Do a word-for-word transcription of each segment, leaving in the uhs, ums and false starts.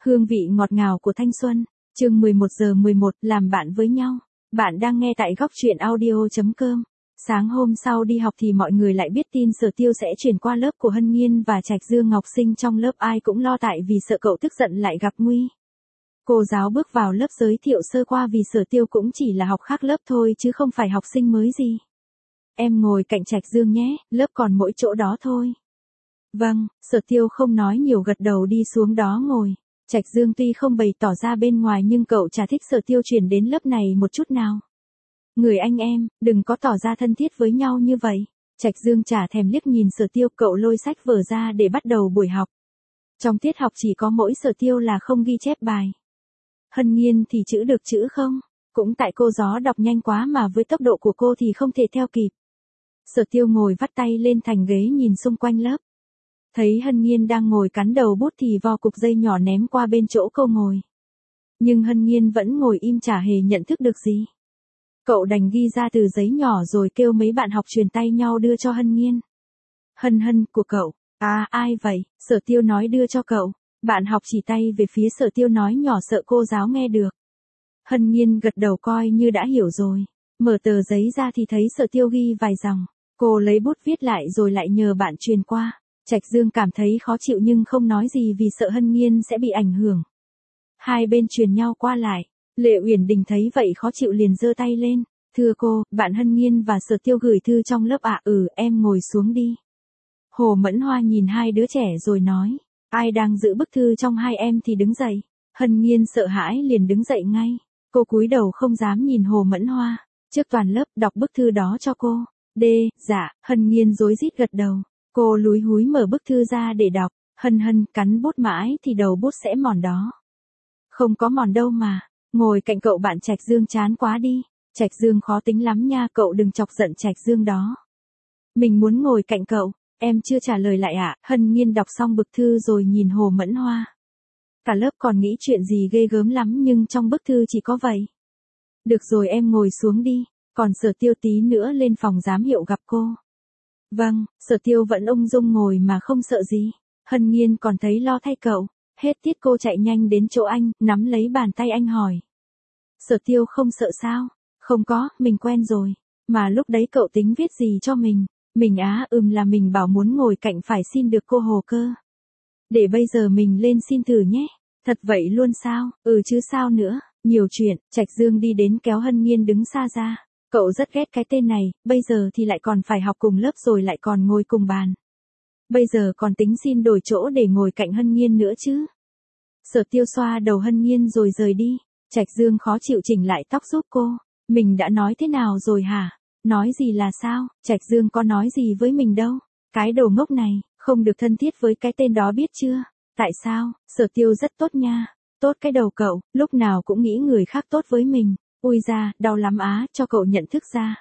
Hương vị ngọt ngào của thanh xuân, chương mười một giờ mười một, làm bạn với nhau. Bạn đang nghe tại góc truyện audio chấm com. Sáng hôm sau đi học thì mọi người lại biết tin Sở Tiêu sẽ chuyển qua lớp của Hân Nhiên và Trạch Dương. Học sinh trong lớp ai cũng lo tại vì sợ cậu tức giận lại gặp nguy. Cô giáo bước vào lớp giới thiệu sơ qua vì Sở Tiêu cũng chỉ là học khác lớp thôi chứ không phải học sinh mới gì. Em ngồi cạnh Trạch Dương nhé, lớp còn mỗi chỗ đó thôi. Vâng, Sở Tiêu không nói nhiều gật đầu đi xuống đó ngồi. Trạch Dương tuy không bày tỏ ra bên ngoài nhưng cậu chả thích Sở Tiêu chuyển đến lớp này một chút nào. Người anh em, đừng có tỏ ra thân thiết với nhau như vậy. Trạch Dương chả thèm liếc nhìn Sở Tiêu, cậu lôi sách vở ra để bắt đầu buổi học. Trong tiết học chỉ có mỗi Sở Tiêu là không ghi chép bài. Hân Nhiên thì chữ được chữ không, cũng tại cô gió đọc nhanh quá mà với tốc độ của cô thì không thể theo kịp. Sở Tiêu ngồi vắt tay lên thành ghế nhìn xung quanh lớp. Thấy Hân Nhiên đang ngồi cắn đầu bút thì vo cục dây nhỏ ném qua bên chỗ cô ngồi. Nhưng Hân Nhiên vẫn ngồi im chả hề nhận thức được gì. Cậu đành ghi ra từ giấy nhỏ rồi kêu mấy bạn học truyền tay nhau đưa cho Hân Nhiên. Hân Hân, của cậu. À, ai vậy? Sở Tiêu nói đưa cho cậu. Bạn học chỉ tay về phía Sở Tiêu nói nhỏ sợ cô giáo nghe được. Hân Nhiên gật đầu coi như đã hiểu rồi. Mở tờ giấy ra thì thấy Sở Tiêu ghi vài dòng. Cô lấy bút viết lại rồi lại nhờ bạn truyền qua. Trạch Dương cảm thấy khó chịu nhưng không nói gì vì sợ Hân Nhiên sẽ bị ảnh hưởng. Hai bên truyền nhau qua lại. Lệ Uyển Đình thấy vậy khó chịu liền giơ tay lên. Thưa cô, bạn Hân Nhiên và Sở Tiêu gửi thư trong lớp ạ. À, ừ, em ngồi xuống đi. Hồ Mẫn Hoa nhìn hai đứa trẻ rồi nói. Ai đang giữ bức thư trong hai em thì đứng dậy. Hân Nhiên sợ hãi liền đứng dậy ngay. Cô cúi đầu không dám nhìn Hồ Mẫn Hoa. Trước toàn lớp đọc bức thư đó cho cô. Đê, dạ, Hân Nhiên rối rít gật đầu. Cô lúi húi mở bức thư ra để đọc. Hân Hân, cắn bút mãi thì đầu bút sẽ mòn đó. Không có mòn đâu mà. Ngồi cạnh cậu bạn Trạch Dương chán quá đi. Trạch Dương khó tính lắm nha, cậu đừng chọc giận Trạch Dương đó. Mình muốn ngồi cạnh cậu. Em chưa trả lời lại ạ. À? Hân Nhiên đọc xong bức thư rồi nhìn Hồ Mẫn Hoa. Cả lớp còn nghĩ chuyện gì ghê gớm lắm nhưng trong bức thư chỉ có vậy. Được rồi, em ngồi xuống đi. Còn Sở Tiêu tí nữa lên phòng giám hiệu gặp cô. Vâng, Sở Tiêu vẫn ung dung ngồi mà không sợ gì. Hân Nhiên còn thấy lo thay cậu. Hết tiết cô chạy nhanh đến chỗ anh, nắm lấy bàn tay anh hỏi. Sở Tiêu không sợ sao? Không có, mình quen rồi. Mà lúc đấy cậu tính viết gì cho mình? Mình á, ừm là mình bảo muốn ngồi cạnh phải xin được cô Hồ cơ. Để bây giờ mình lên xin thử nhé. Thật vậy luôn sao? Ừ chứ sao nữa. Nhiều chuyện. Trạch Dương đi đến kéo Hân Nhiên đứng xa ra. Cậu rất ghét cái tên này, bây giờ thì lại còn phải học cùng lớp rồi lại còn ngồi cùng bàn. Bây giờ còn tính xin đổi chỗ để ngồi cạnh Hân Nhiên nữa chứ. Sở Tiêu xoa đầu Hân Nhiên rồi rời đi. Trạch Dương khó chịu chỉnh lại tóc giúp cô. Mình đã nói thế nào rồi hả? Nói gì là sao? Trạch Dương có nói gì với mình đâu. Cái đồ ngốc này, không được thân thiết với cái tên đó biết chưa? Tại sao? Sở Tiêu rất tốt nha. Tốt cái đầu cậu, lúc nào cũng nghĩ người khác tốt với mình. Ui da, đau lắm á, cho cậu nhận thức ra.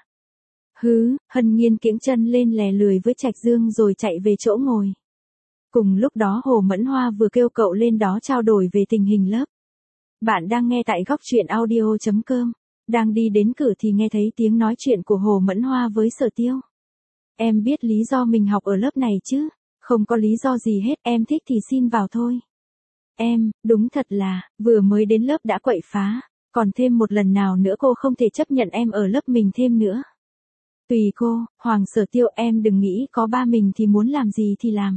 Hứ, Hân Nhiên kiễng chân lên lè lười với Trạch Dương rồi chạy về chỗ ngồi. Cùng lúc đó Hồ Mẫn Hoa vừa kêu cậu lên đó trao đổi về tình hình lớp. Bạn đang nghe tại góc truyện audio chấm com. Đang đi đến cửa thì nghe thấy tiếng nói chuyện của Hồ Mẫn Hoa với Sở Tiêu. Em biết lý do mình học ở lớp này chứ? Không có lý do gì hết, em thích thì xin vào thôi. Em, đúng thật là, vừa mới đến lớp đã quậy phá. Còn thêm một lần nào nữa cô không thể chấp nhận em ở lớp mình thêm nữa. Tùy cô, Hoàng Sở Tiêu, em đừng nghĩ có ba mình thì muốn làm gì thì làm.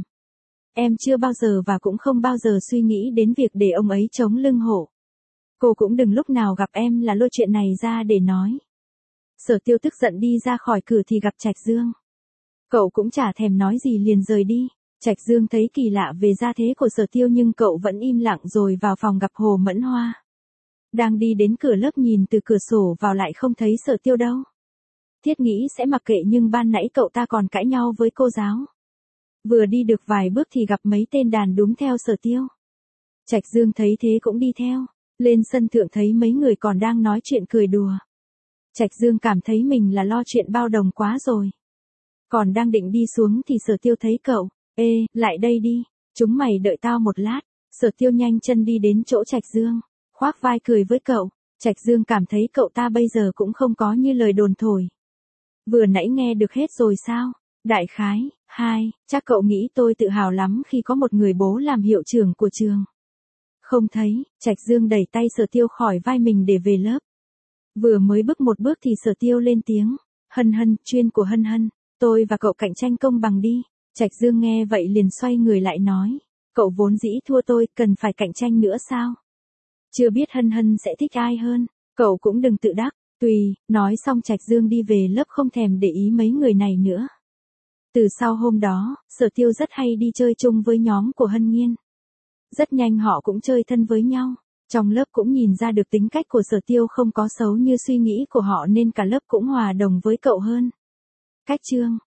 Em chưa bao giờ và cũng không bao giờ suy nghĩ đến việc để ông ấy chống lưng hổ. Cô cũng đừng lúc nào gặp em là lôi chuyện này ra để nói. Sở Tiêu tức giận đi ra khỏi cửa thì gặp Trạch Dương. Cậu cũng chả thèm nói gì liền rời đi. Trạch Dương thấy kỳ lạ về gia thế của Sở Tiêu nhưng cậu vẫn im lặng rồi vào phòng gặp Hồ Mẫn Hoa. Đang đi đến cửa lớp nhìn từ cửa sổ vào lại không thấy Sở Tiêu đâu. Thiết nghĩ sẽ mặc kệ nhưng ban nãy cậu ta còn cãi nhau với cô giáo. Vừa đi được vài bước thì gặp mấy tên đàn đúng theo Sở Tiêu. Trạch Dương thấy thế cũng đi theo. Lên sân thượng thấy mấy người còn đang nói chuyện cười đùa. Trạch Dương cảm thấy mình là lo chuyện bao đồng quá rồi. Còn đang định đi xuống thì Sở Tiêu thấy cậu. Ê, lại đây đi. Chúng mày đợi tao một lát. Sở Tiêu nhanh chân đi đến chỗ Trạch Dương. Khoác vai cười với cậu. Trạch Dương cảm thấy cậu ta bây giờ cũng không có như lời đồn thổi. Vừa nãy nghe được hết rồi sao? Đại khái, hai, chắc cậu nghĩ tôi tự hào lắm khi có một người bố làm hiệu trưởng của trường. Không thấy, Trạch Dương đẩy tay Sở Tiêu khỏi vai mình để về lớp. Vừa mới bước một bước thì Sở Tiêu lên tiếng. Hân Hân, chuyên của Hân Hân, tôi và cậu cạnh tranh công bằng đi. Trạch Dương nghe vậy liền xoay người lại nói. Cậu vốn dĩ thua tôi, cần phải cạnh tranh nữa sao? Chưa biết Hân Hân sẽ thích ai hơn, cậu cũng đừng tự đắc. Tùy, nói xong Trạch Dương đi về lớp không thèm để ý mấy người này nữa. Từ sau hôm đó, Sở Tiêu rất hay đi chơi chung với nhóm của Hân Nhiên. Rất nhanh họ cũng chơi thân với nhau. Trong lớp cũng nhìn ra được tính cách của Sở Tiêu không có xấu như suy nghĩ của họ nên cả lớp cũng hòa đồng với cậu hơn. Cách chương